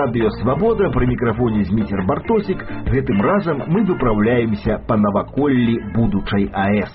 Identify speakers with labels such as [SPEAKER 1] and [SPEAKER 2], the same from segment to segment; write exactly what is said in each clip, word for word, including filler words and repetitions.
[SPEAKER 1] Радыё Свабода, пры мікрафоне Зміцер Бартосік. Гэтым разам мы выпраўляемся па наваколлі будучай АЭС.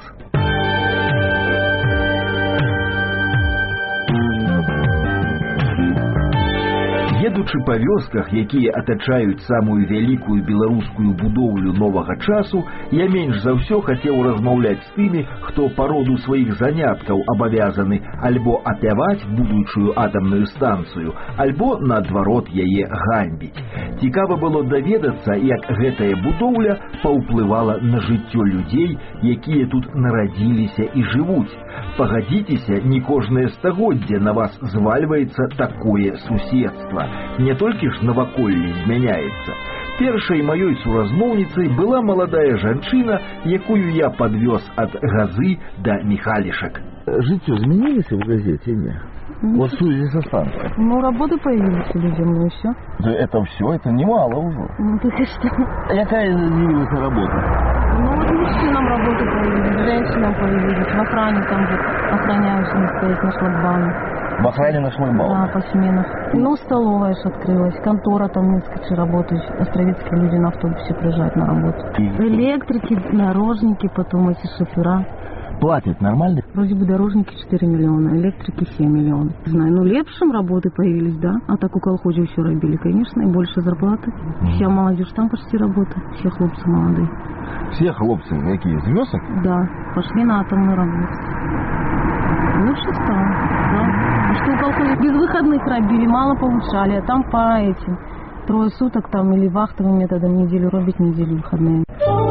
[SPEAKER 1] Едучы па вёсках, якія атачаюць самую вялікую беларускую будоўлю новага часу, я менш за ўсё хацеў размаўляць з тымі, хто па роду сваіх заняткаў абавязаны альбо апяваць будучую атамную станцыю, альбо, наадварот, яе ганьбіць. Цікава было даведацца, як гэтая будоўля паўплывала на жыццё людзей, якія тут нарадзіліся і жывуць. Пагадзіцеся, не кожнае стагоддзе на вас звальваецца такое суседства. Не толькі ж наваколле змяняецца. Першай маёй суразмоўніцай была маладая жанчына, якую я подвёз ад Газы до Михалишек.
[SPEAKER 2] Жыццё изменилось в газете, не? Вот в связи со станцией.
[SPEAKER 3] Ну, работы появились людям, ну и все.
[SPEAKER 2] Да это все, это немало уже.
[SPEAKER 3] Ну, ты что?
[SPEAKER 2] Какая изменилась работа?
[SPEAKER 3] Ну, вот мужчинам работы появились, женщинам появились, в охране там же охраняющими стоять на шлагбауме.
[SPEAKER 2] В охране на шлагбауме?
[SPEAKER 3] Да, по сменах. Ну, столовая же открылась, контора там несколько работают, островецкие люди на автобусе приезжают на работу. И... Электрики, дорожники, потом эти шофера.
[SPEAKER 2] Платят нормально?
[SPEAKER 3] Вроде бы дорожники четыре миллиона, электрики семь миллионов. Не знаю, ну лепшим работы появились, да. А так у колхоза все робили, конечно, и больше зарплаты. Mm. Вся молодежь там почти работает, все хлопцы молодые.
[SPEAKER 2] Все хлопцы какие, из вёсок?
[SPEAKER 3] Да, пошли на атомную работу. Лучше стало, да. А что у колхоза без выходных робили, мало повышали, а там по этим трое суток там или вахтовым методом неделю робить, неделю выходные.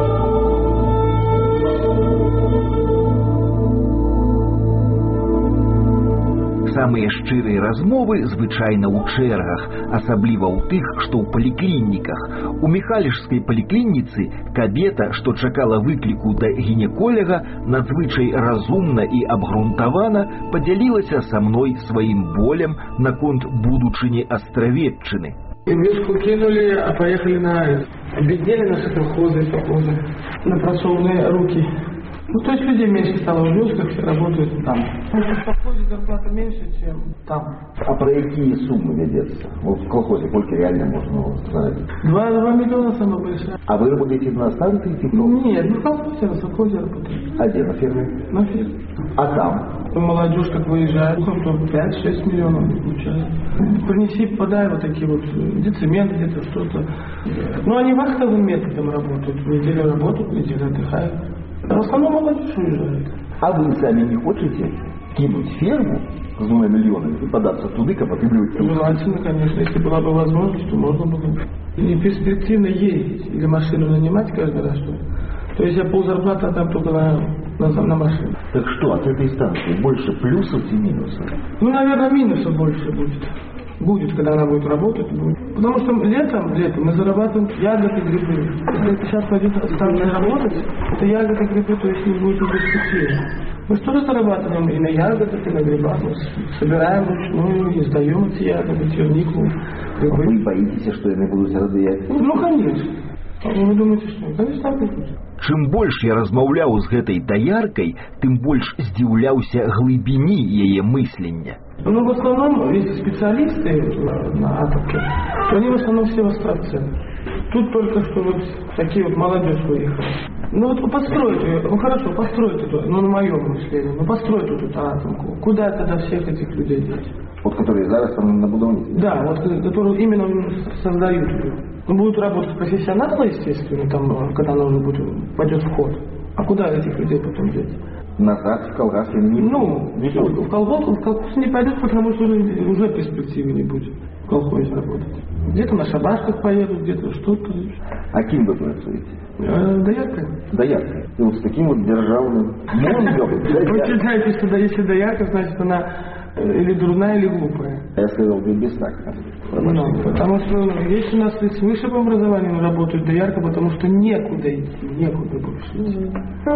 [SPEAKER 1] Самыя шчырыя размовы звычайна ў чэргах, асабліва ў тых, што ў паліклініках. У Михалішскай паліклініцы кабета, што чакала выкліку да гінеколага, надзвычай разумна і абгрунтавана падзялілася са мной сваім болем наконт будучыні Астравеччыны.
[SPEAKER 4] Вёску кинули, а поехали на АЭС. Обеднели наши колхозы и совхозы на просовные руки. Ну, то есть людей меньше стало в вёсках, все работают там. В колхозе зарплата меньше, чем там.
[SPEAKER 2] А про какие суммы ведется? Вот в колхозе сколько реально можно сказать?
[SPEAKER 4] Два, два миллиона самая большая.
[SPEAKER 2] А вы работаете на станции? Типа?
[SPEAKER 4] Нет, ну в колхозе, на совхозе работаю.
[SPEAKER 2] А где, на ферме?
[SPEAKER 4] На ферме.
[SPEAKER 2] А там?
[SPEAKER 4] Молодежь как выезжает, ну, пять-шесть миллионов получает. Принеси, подай вот такие вот, где цемент, где-то что-то. Ну, они вахтовым методом работают. Неделю работают, неделю отдыхают. В основном молодежь уезжает.
[SPEAKER 2] А вы сами не хотите кинуть ферму с двумя миллионами и податься туда, как потребуется?
[SPEAKER 4] Желательно, конечно. Если была бы возможность, то можно было бы. И перспективно ездить или машину нанимать каждый раз, что ли. То есть я ползарплаты, а там только на, на, на машину.
[SPEAKER 2] Так что, от этой станции больше плюсов и минусов?
[SPEAKER 4] Ну, наверное, минусов больше будет. Будет, когда она будет работать, будет. Потому что летом, летом мы зарабатываем ягоды, грибы. Если сейчас пойдет станция работать, это ягоды, грибы, то есть не будет уже перспективы. Мы тоже зарабатываем и на ягодах, и на грибах. Мы собираем вручную и сдаем эти ягоды, чернику, грибы.
[SPEAKER 2] Вы боитесь, что они будут раздаять?
[SPEAKER 4] Ну, конечно. А вы думаете, что? Конечно, так будет.
[SPEAKER 1] Чым больш я размаўляў з гэтай даяркай, тым больш здзіўляўся глыбіні яе мыслення.
[SPEAKER 4] Ну, в основном, если специалисты на, на атомке, то они в основном все в Островце. Тут только что вот такие вот молодежь выехала. Ну вот построить, ну хорошо, построить эту, ну на моем мышлении, ну построить эту атомку. Куда тогда всех этих людей деть?
[SPEAKER 2] Вот которые зараз там на будовнике?
[SPEAKER 4] Да, вот которые именно создают ее. Ну, будут работать профессионалы, естественно, там, когда она уже будет, пойдет в ход. А куда этих людей потом деть?
[SPEAKER 2] Назад в колгас не
[SPEAKER 4] Ну, не в колгосп, в колгосп не пойдут, потому что уже, уже перспективы не будет в колхозе работать. Где-то на шабашках поедут, где-то что-то.
[SPEAKER 2] А кем вы працуете?
[SPEAKER 4] Дояркой.
[SPEAKER 2] Дояркой. И вот с таким вот державным мозгом.
[SPEAKER 4] Вы считаете, что если доярка, значит она или дурная, или глупая?
[SPEAKER 2] Я сказал, вы бестактно.
[SPEAKER 4] Ну, потому что есть у нас и с высшим образованием работают доярка, потому что некуда идти, некуда больше идти.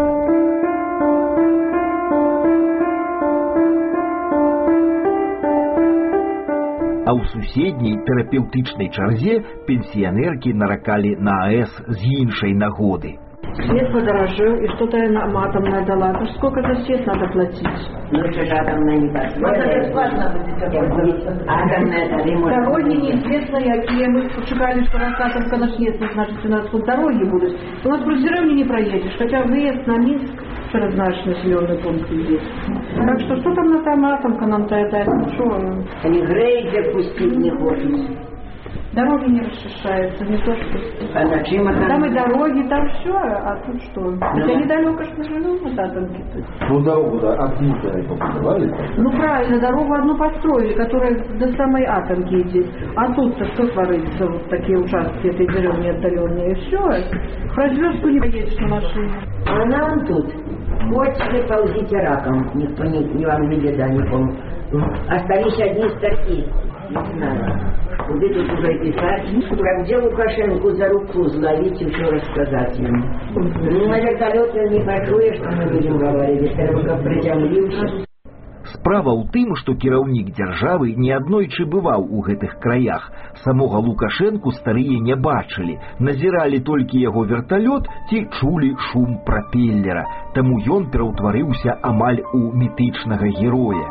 [SPEAKER 1] А ў суседняй тэрапеўтычнай чарзе пенсіянеркі наракалі на АЭС з іншай нагоды.
[SPEAKER 5] Свет подорожил, и что-то нам атомная дала. Это ж сколько за свет надо платить?
[SPEAKER 6] Ну, что же атомная не так?
[SPEAKER 5] Это бесплатно будет.
[SPEAKER 6] Атомная дала.
[SPEAKER 5] Дороги неизвестные, какие мы шукали, что рассказывка наш есть, значит, у нас тут дороги будут. У нас про деревню не проедешь, хотя выезд на Минск, что знаешь, населенный пункт есть. Так что что там на там атомка нам-то это? Что?
[SPEAKER 6] Они грейдер пустить не хочет.
[SPEAKER 5] Дороги не расширяются, не то что...
[SPEAKER 6] А зачем это?
[SPEAKER 5] Там и дороги, там все, а тут что? Хотя недалеко ж мы живем от атомки.
[SPEAKER 2] Ну, дорогу-то откуда побудовали?
[SPEAKER 5] Ну, правильно, дорогу одну построили, которая до самой атомки идет. А тут-то что творится, вот такие участки этой деревни отдаленные, и все. В развёздку не поедешь на машине.
[SPEAKER 6] А нам тут, хоть ползите раком, никто не, не вам не беда, не помню. Остались одни старики, не знаю. Куда тут уже писать, где Лукашенко за руку зловить и все рассказать ему. Ну, на вертолете не почуешь, что мы будем говорить, только приземлившись.
[SPEAKER 1] Справа ў тым, што кіраўнік дзяржавы неаднойчы бываў у гэтых краях. Самога Лукашэнку старыя не бачылі, назіралі толькі яго верталёт ці чулі шум прапеллера. Таму ён пераўтварыўся амаль у мітычнага героя.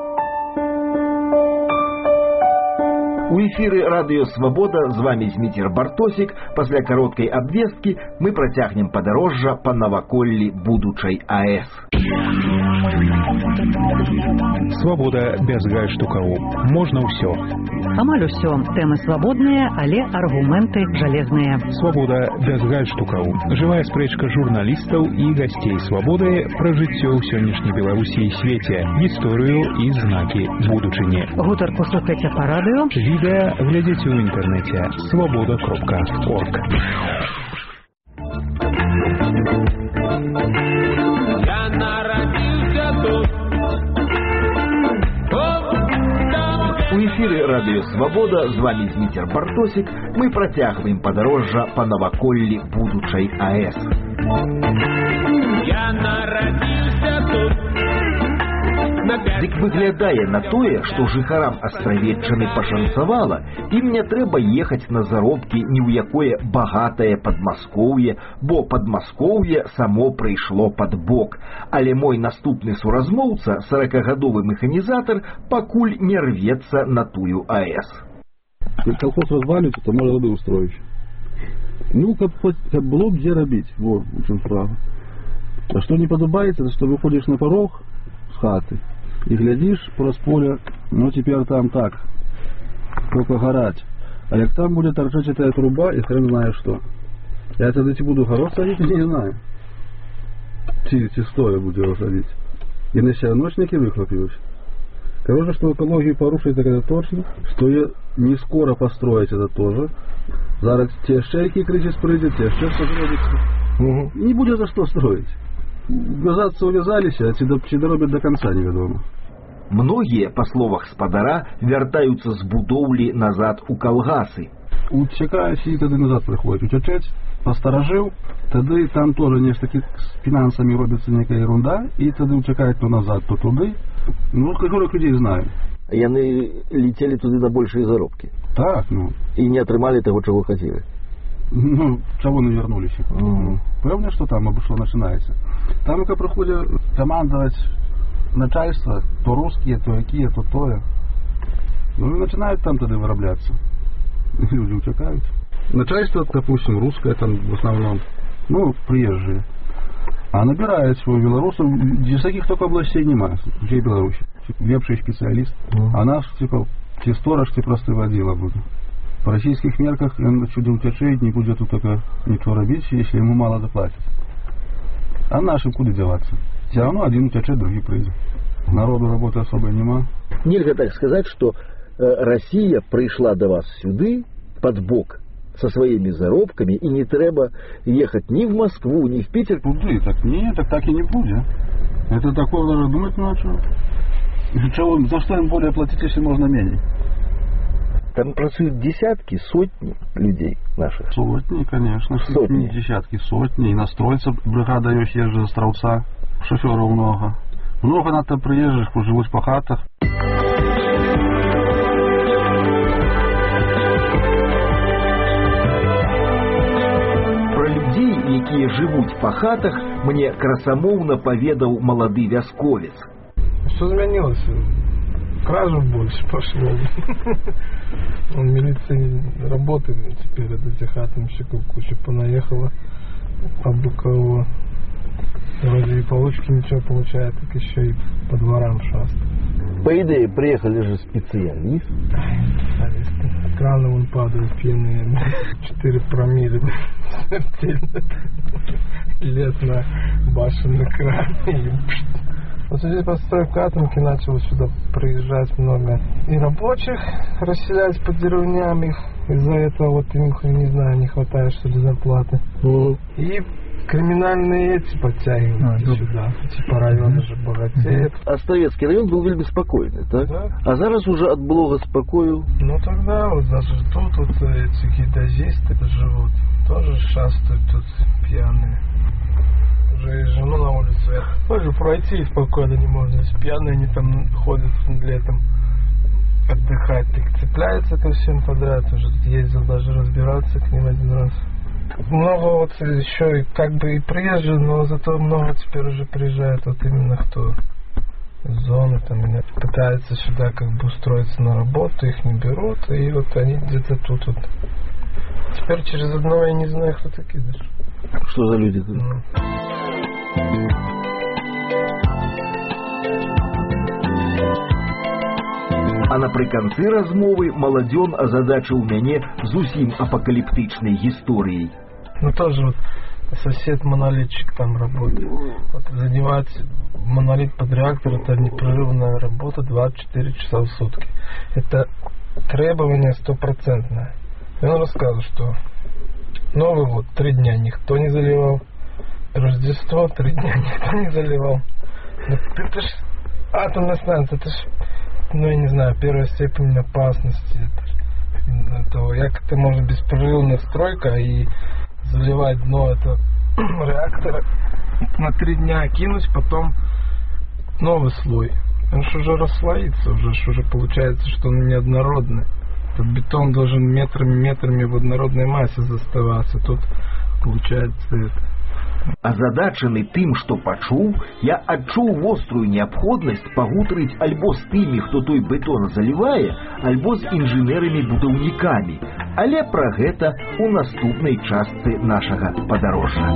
[SPEAKER 1] У эфіры радыё «Свабода», з вамі Зміцер Бартосік. Пасля кароткай абвесткі мы працягнем падарожжа па наваколлі будучай АЭС.
[SPEAKER 7] Свабода без гальштукаў. Можна ўсё.
[SPEAKER 8] Амаль усё. Тэмы свабодныя, але аргументы жалезныя.
[SPEAKER 7] Свабода без гальштукаў. Жывая спрэчка журналістаў і гасцей свабоды пра жыццё ў сённяшняй Беларусі і свеце, гісторыю і знакі будучыні.
[SPEAKER 8] Гутарку слухайце па радыё.
[SPEAKER 7] Відэа глядзіце ў інтэрнэце свабода кропка орг.
[SPEAKER 1] У эфіры радыё «Свабода», з вамі Зміцер Бартосік. Мы працягваем падарожжа па наваколлі будучай АЭС.
[SPEAKER 9] Я нарадзіўся тут.
[SPEAKER 1] Дык выглядае на тое, што жыхарам астравеччыны пашанцавала, ім не трэба ехаць на заробкі ні ў якое багатае Падмаскоўе, бо Падмаскоўе само прыйшло пад бок. Але мой наступны суразмоўца, саракагадовы механізатар, пакуль не рвецца на тую АЭС.
[SPEAKER 10] Калі колхоз разваліцца, то можа рады устроіць. Ну, каб, каб было б дзе рабіць, во, у чым справа. А што не падабаецца, то што выходзіш на парог з хаты и глядишь праз поле, ну теперь там так, только горать. А як там будет торчать эта труба, и хрен знает что. Я тогда тебе буду город садить, не знаю. Ти, ти стоя буду его садить. И на себя ночники выхлопилась. Короче, что экологию порушить, так это точно. Что я не скоро построить, это тоже. Зараз те шейки кричи спрыгнет, те ще согребится. Угу. И не будет за что строить. Газаться увязались, а ці доробят до конца невядома.
[SPEAKER 1] Многія, па словах спадара, вяртаюцца з будоўлі назад у калгасы.
[SPEAKER 10] Уцякаюць і тады назад прыходзяць. Уцячаць, пастаражыў, тады там тоже нешта з фінансамі робіцца некая ерунда, і тады уцякаюць то назад, то туды. Ну, кажу, людей знаю.
[SPEAKER 2] Яны летели туды на большыя заробкі.
[SPEAKER 10] Так, ну.
[SPEAKER 2] І не атрымалі таго, чаго хацелі.
[SPEAKER 10] Ну, чаго не вярнуліся. Mm. Пэўна, што там або што начинаецца. Там, каб прыходзя камандаваць начальство, то русские, то якія, то тое. Ну и начинают там тогда вырабляться. Люди утекают. Начальство, допустим, русское там в основном, ну, приезжие. А набирает свою белорусов, из каких только областей нема, всей Беларуси. Лепший специалист. Mm. А наш, типа, те сторож, те просты водила будут. По российских мерках он чудо утечет, не будет тут только ничего робить, если ему мало заплатят. А нашим куда деваться? Все равно один утечет, другой придет. Народу работы особо нема.
[SPEAKER 2] Нельзя так сказать, что э, Россия пришла до вас сюды под бок со своими заробками, и не треба ехать ни в Москву, ни в Питер.
[SPEAKER 10] Куды? Так нет, так так и не будет. Это такое даже думать начал. Чего, за что им более платить, если можно менее?
[SPEAKER 2] Там працуют десятки, сотни людей наших.
[SPEAKER 10] Сотни, конечно.
[SPEAKER 2] Сотни.
[SPEAKER 10] Не десятки, сотни. Иностройцев бригада езжит с Островца. Шоферов много. Много надо приезжих, живут по хатах.
[SPEAKER 1] Пра людзей, якія жывуць па хатах, мне красамоўна паведаў малады вясковец.
[SPEAKER 11] Что изменилось? Кражу больше пошло. Он в милиции работает, теперь от этих атомщиков куча понаехала по Быкову. Вроде и получки ничего получает, так еще и по дворам шастает.
[SPEAKER 2] По идее, приехали же специалисты.
[SPEAKER 11] Специалисты. Краны вон падают пьяные. Четыре промилле. Лет на башенный кран. Вот здесь постройка атомки начала сюда приезжать много. И рабочих расселять по деревням их. Из-за этого вот им, не знаю, не хватает что ли зарплаты. Mm. И криминальные эти подтягиваются а, сюда. Типа районы же богатеют.
[SPEAKER 2] А Советский район был вельми спокойный, так?
[SPEAKER 11] Да.
[SPEAKER 2] А зараз уже от блога спокою.
[SPEAKER 11] Ну тогда вот даже тут вот эти гидозисты живут. Тоже шастают тут пьяные. Уже и жену на улице. Тоже пройти спокойно не можно. Если пьяные они там ходят летом отдыхать. Так цепляется ко всем подряд. Уже тут ездил даже разбираться к ним один раз. Много вот еще и как бы и приезжих, но зато много теперь уже приезжает вот именно кто из зоны там пытаются сюда как бы устроиться на работу, их не берут, и вот они где-то тут вот. Теперь через одного я не знаю, кто такие даже.
[SPEAKER 2] Что за люди?
[SPEAKER 11] Ну.
[SPEAKER 1] А напрыканцы размовы маладзён азадачыў мяне зусім апокаліптычнай гісторыяй.
[SPEAKER 11] Ну тоже вот сосед монолитчик там работает. Вот занимать монолит под реактор, это непрерывная работа двадцать четыре часа в сутки. Это требование стопроцентное. И он рассказывал, что Новый год три дня никто не заливал, Рождество три дня никто не заливал. Это ж атомная станция, это ж, ну я не знаю, первая степень опасности. Это, это как это можно беспрерывная стройка и заливать дно этого реактора на три дня кинуть, потом новый слой. Он же уже расслоится, уже, уже получается, что он неоднородный. Этот бетон должен метрами-метрами в однородной массе заставаться. Тут получается это.
[SPEAKER 1] Азадачаны тым, што пачуў, я адчуў вострую неабходнасць пагутарыць альбо з тымі, хто той бетон залівае, альбо з інжынерамі-будаўнікамі. Але пра гэта ў наступнай частцы нашага падарожжа.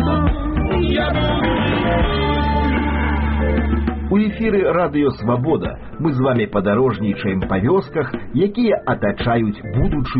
[SPEAKER 1] У эфіры Радыё Свабода мы з вамі падарожнічаем па вёсках, якія атачаюць будучую